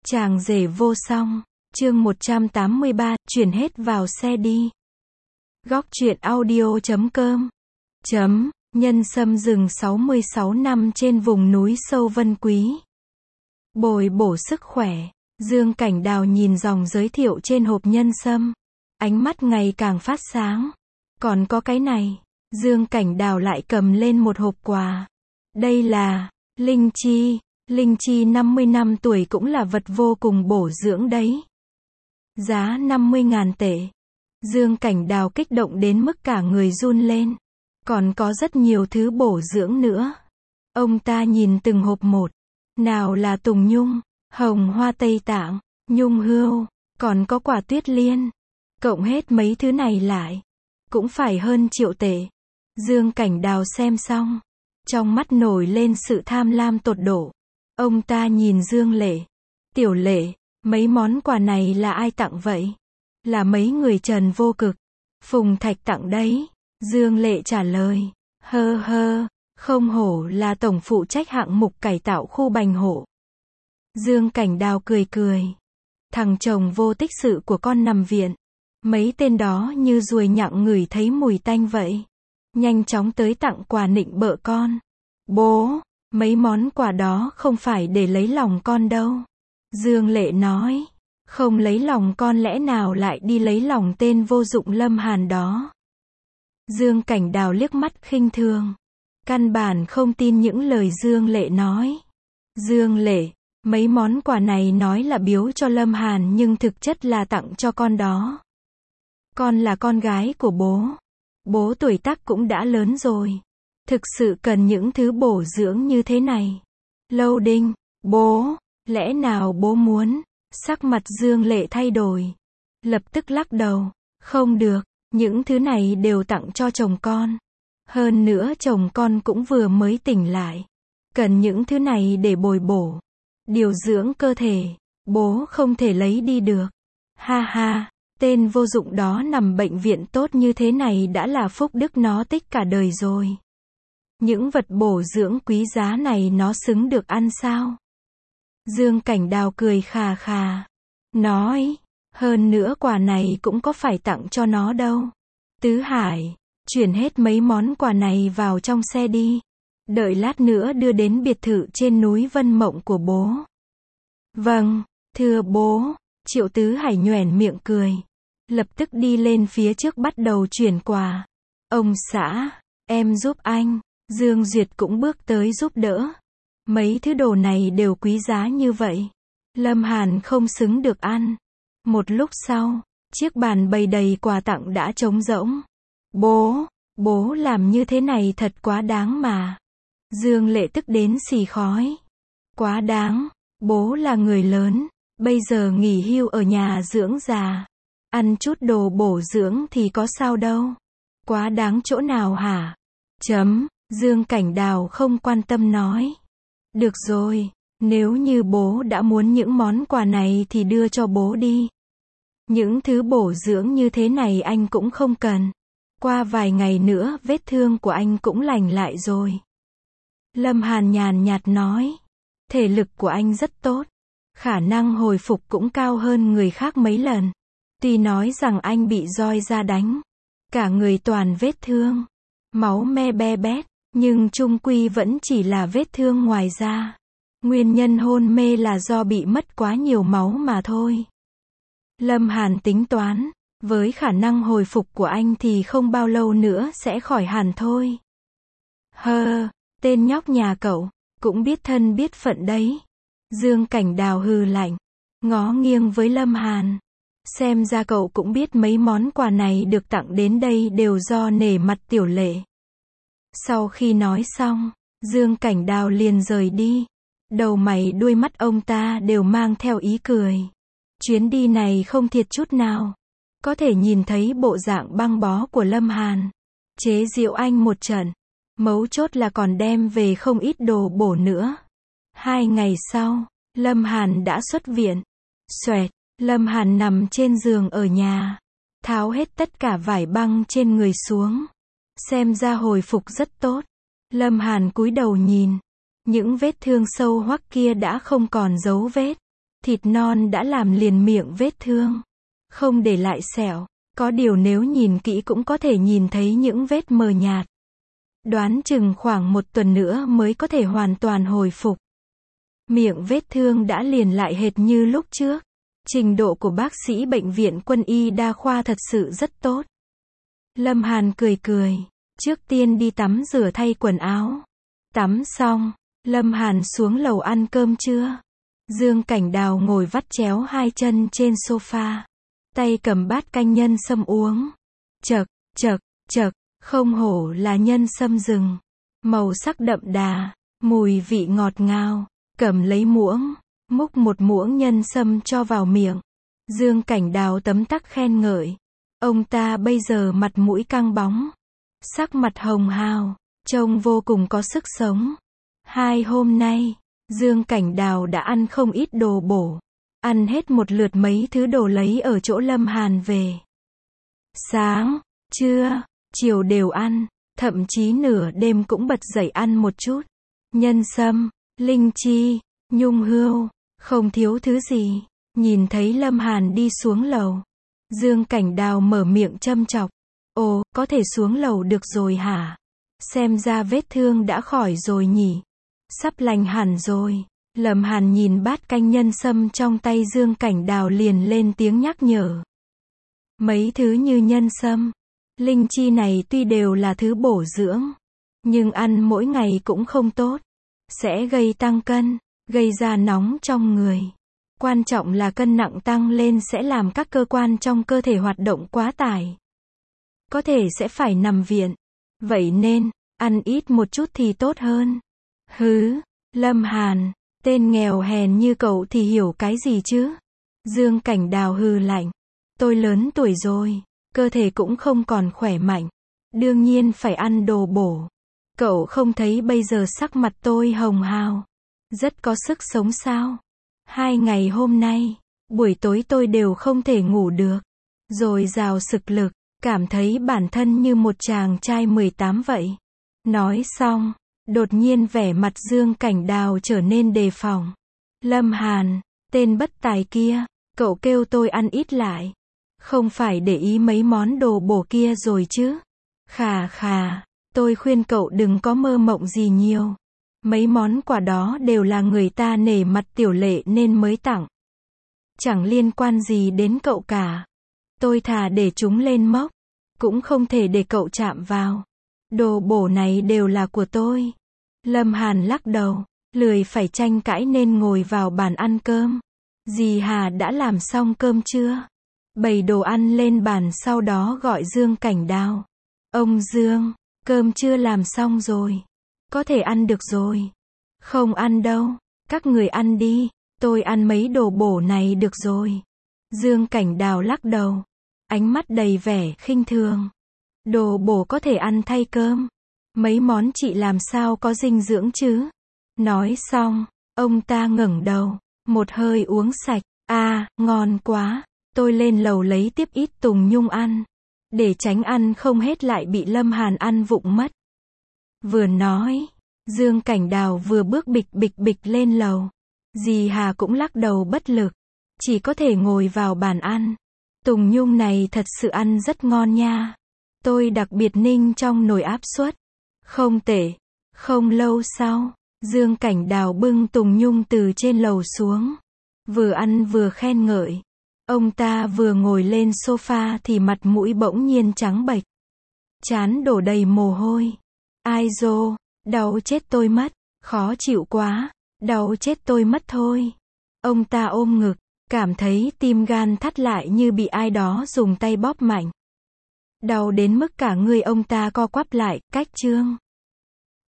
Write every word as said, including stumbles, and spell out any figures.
Chàng rể vô song, chương một trăm tám mươi ba, chuyển hết vào xe đi. Góc truyện audio chấm com chấm, nhân sâm rừng sáu mươi sáu năm trên vùng núi sâu Vân Quý. Bồi bổ sức khỏe, Dương Cảnh Đào nhìn dòng giới thiệu trên hộp nhân sâm. Ánh mắt ngày càng phát sáng. Còn có cái này, Dương Cảnh Đào lại cầm lên một hộp quà. Đây là linh chi. Linh chi năm mươi năm tuổi cũng là vật vô cùng bổ dưỡng đấy. Giá năm mươi ngàn tệ. Dương Cảnh Đào kích động đến mức cả người run lên. Còn có rất nhiều thứ bổ dưỡng nữa. Ông ta nhìn từng hộp một. Nào là tùng nhung, hồng hoa Tây Tạng, nhung hươu, còn có quả tuyết liên. Cộng hết mấy thứ này lại, cũng phải hơn triệu tệ. Dương Cảnh Đào xem xong, trong mắt nổi lên sự tham lam tột độ. Ông ta nhìn Dương Lệ. Tiểu Lệ, mấy món quà này là ai tặng vậy? Là mấy người Trần Vô Cực, Phùng Thạch tặng đấy. Dương Lệ trả lời. Hơ hơ, không hổ là tổng phụ trách hạng mục cải tạo khu Bành Hộ. Dương Cảnh Đào cười cười. Thằng chồng vô tích sự của con nằm viện. Mấy tên đó như ruồi nhặng ngửi thấy mùi tanh vậy. Nhanh chóng tới tặng quà nịnh bợ con. Bố, mấy món quà đó không phải để lấy lòng con đâu. Dương Lệ nói. Không lấy lòng con lẽ nào lại đi lấy lòng tên vô dụng Lâm Hàn đó. Dương Cảnh Đào liếc mắt khinh thường. Căn bản không tin những lời Dương Lệ nói. Dương Lệ, mấy món quà này nói là biếu cho Lâm Hàn nhưng thực chất là tặng cho con đó. Con là con gái của bố. Bố tuổi tác cũng đã lớn rồi. Thực sự cần những thứ bổ dưỡng như thế này. Lâu Đinh, bố, lẽ nào bố muốn? Sắc mặt Dương Lệ thay đổi. Lập tức lắc đầu. Không được, những thứ này đều tặng cho chồng con. Hơn nữa chồng con cũng vừa mới tỉnh lại. Cần những thứ này để bồi bổ, điều dưỡng cơ thể. Bố không thể lấy đi được. Ha ha, tên vô dụng đó nằm bệnh viện tốt như thế này đã là phúc đức nó tích cả đời rồi. Những vật bổ dưỡng quý giá này nó xứng được ăn sao? Dương Cảnh Đào cười khà khà. Nói, hơn nữa quà này cũng có phải tặng cho nó đâu. Tứ Hải, chuyển hết mấy món quà này vào trong xe đi. Đợi lát nữa đưa đến biệt thự trên núi Vân Mộng của bố. Vâng, thưa bố. Triệu Tứ Hải nhoẻn miệng cười. Lập tức đi lên phía trước bắt đầu chuyển quà. Ông xã, em giúp anh. Dương Duyệt cũng bước tới giúp đỡ. Mấy thứ đồ này đều quý giá như vậy. Lâm Hàn không xứng được ăn. Một lúc sau, chiếc bàn bày đầy quà tặng đã trống rỗng. Bố, bố làm như thế này thật quá đáng mà. Dương Lệ tức đến xì khói. Quá đáng, bố là người lớn, bây giờ nghỉ hưu ở nhà dưỡng già. Ăn chút đồ bổ dưỡng thì có sao đâu. Quá đáng chỗ nào hả? Chấm, Dương Cảnh Đào không quan tâm nói. Được rồi, nếu như bố đã muốn những món quà này thì đưa cho bố đi. Những thứ bổ dưỡng như thế này anh cũng không cần. Qua vài ngày nữa vết thương của anh cũng lành lại rồi. Lâm Hàn nhàn nhạt nói. Thể lực của anh rất tốt. Khả năng hồi phục cũng cao hơn người khác mấy lần. Tuy nói rằng anh bị roi ra đánh. Cả người toàn vết thương. Máu me be bét. Nhưng chung quy vẫn chỉ là vết thương ngoài da. Nguyên nhân hôn mê là do bị mất quá nhiều máu mà thôi. Lâm Hàn tính toán. Với khả năng hồi phục của anh thì không bao lâu nữa sẽ khỏi hẳn thôi. Hơ, tên nhóc nhà cậu, cũng biết thân biết phận đấy. Dương Cảnh Đào hừ lạnh. Ngó nghiêng với Lâm Hàn. Xem ra cậu cũng biết mấy món quà này được tặng đến đây đều do nể mặt Tiểu Lệ. Sau khi nói xong, Dương Cảnh Đào liền rời đi. Đầu mày đuôi mắt ông ta đều mang theo ý cười. Chuyến đi này không thiệt chút nào. Có thể nhìn thấy bộ dạng băng bó của Lâm Hàn. Chế giễu anh một trận. Mấu chốt là còn đem về không ít đồ bổ nữa. Hai ngày sau, Lâm Hàn đã xuất viện. Xoẹt, Lâm Hàn nằm trên giường ở nhà. Tháo hết tất cả vải băng trên người xuống. Xem ra hồi phục rất tốt. Lâm Hàn cúi đầu nhìn. Những vết thương sâu hoắc kia đã không còn dấu vết. Thịt non đã làm liền miệng vết thương, không để lại sẹo. Có điều nếu nhìn kỹ cũng có thể nhìn thấy những vết mờ nhạt. Đoán chừng khoảng một tuần nữa mới có thể hoàn toàn hồi phục. Miệng vết thương đã liền lại hệt như lúc trước. Trình độ của bác sĩ bệnh viện Quân y Đa khoa thật sự rất tốt. Lâm Hàn cười cười. Trước tiên đi tắm rửa thay quần áo. Tắm xong, Lâm Hàn xuống lầu ăn cơm trưa. Dương Cảnh Đào ngồi vắt chéo hai chân trên sofa. Tay cầm bát canh nhân sâm uống. Chậc, chậc, chậc, không hổ là nhân sâm rừng. Màu sắc đậm đà, mùi vị ngọt ngào. Cầm lấy muỗng, múc một muỗng nhân sâm cho vào miệng. Dương Cảnh Đào tấm tắc khen ngợi. Ông ta bây giờ mặt mũi căng bóng. Sắc mặt hồng hào, trông vô cùng có sức sống. Hai hôm nay, Dương Cảnh Đào đã ăn không ít đồ bổ. Ăn hết một lượt mấy thứ đồ lấy ở chỗ Lâm Hàn về. Sáng, trưa, chiều đều ăn, thậm chí nửa đêm cũng bật dậy ăn một chút. Nhân sâm, linh chi, nhung hươu, không thiếu thứ gì. Nhìn thấy Lâm Hàn đi xuống lầu, Dương Cảnh Đào mở miệng châm chọc. Ồ, có thể xuống lầu được rồi hả? Xem ra vết thương đã khỏi rồi nhỉ? Sắp lành hẳn rồi. Lâm Hàn nhìn bát canh nhân sâm trong tay Dương Cảnh Đào liền lên tiếng nhắc nhở. Mấy thứ như nhân sâm, linh chi này tuy đều là thứ bổ dưỡng, nhưng ăn mỗi ngày cũng không tốt. Sẽ gây tăng cân, gây ra nóng trong người. Quan trọng là cân nặng tăng lên sẽ làm các cơ quan trong cơ thể hoạt động quá tải. Có thể sẽ phải nằm viện. Vậy nên, ăn ít một chút thì tốt hơn. Hứ, Lâm Hàn, tên nghèo hèn như cậu thì hiểu cái gì chứ? Dương Cảnh Đào hừ lạnh. Tôi lớn tuổi rồi, cơ thể cũng không còn khỏe mạnh. Đương nhiên phải ăn đồ bổ. Cậu không thấy bây giờ sắc mặt tôi hồng hào, rất có sức sống sao? Hai ngày hôm nay, buổi tối tôi đều không thể ngủ được. Rồi dào sực lực, cảm thấy bản thân như một chàng trai mười tám vậy. Nói xong, đột nhiên vẻ mặt Dương Cảnh Đào trở nên đề phòng. Lâm Hàn, tên bất tài kia, cậu kêu tôi ăn ít lại. Không phải để ý mấy món đồ bổ kia rồi chứ? Khà khà, tôi khuyên cậu đừng có mơ mộng gì nhiều. Mấy món quà đó đều là người ta nể mặt tiểu lệ nên mới tặng. Chẳng liên quan gì đến cậu cả. Tôi thà để chúng lên mốc, cũng không thể để cậu chạm vào. Đồ bổ này đều là của tôi. Lâm Hàn lắc đầu, lười phải tranh cãi nên ngồi vào bàn ăn cơm. Dì Hà đã làm xong cơm chưa? Bày đồ ăn lên bàn sau đó gọi Dương Cảnh Đào. Ông Dương, cơm chưa làm xong rồi. Có thể ăn được rồi. Không ăn đâu, các người ăn đi, tôi ăn mấy đồ bổ này được rồi. Dương Cảnh Đào lắc đầu, ánh mắt đầy vẻ khinh thường. Đồ bổ có thể ăn thay cơm. Mấy món chị làm sao có dinh dưỡng chứ? Nói xong, ông ta ngẩng đầu, một hơi uống sạch. À, ngon quá, tôi lên lầu lấy tiếp ít tùng nhung ăn. Để tránh ăn không hết lại bị Lâm Hàn ăn vụng mất. Vừa nói, Dương Cảnh Đào vừa bước bịch bịch bịch lên lầu. Dì Hà cũng lắc đầu bất lực, chỉ có thể ngồi vào bàn ăn. Tùng nhung này thật sự ăn rất ngon nha. Tôi đặc biệt ninh trong nồi áp suất. Không tệ. Không lâu sau, Dương Cảnh Đào bưng tùng nhung từ trên lầu xuống. Vừa ăn vừa khen ngợi. Ông ta vừa ngồi lên sofa thì mặt mũi bỗng nhiên trắng bệch. Trán đổ đầy mồ hôi. Ai dô, đau chết tôi mất, khó chịu quá, đau chết tôi mất thôi. Ông ta ôm ngực, cảm thấy tim gan thắt lại như bị ai đó dùng tay bóp mạnh. Đau đến mức cả người ông ta co quắp lại, cách trương.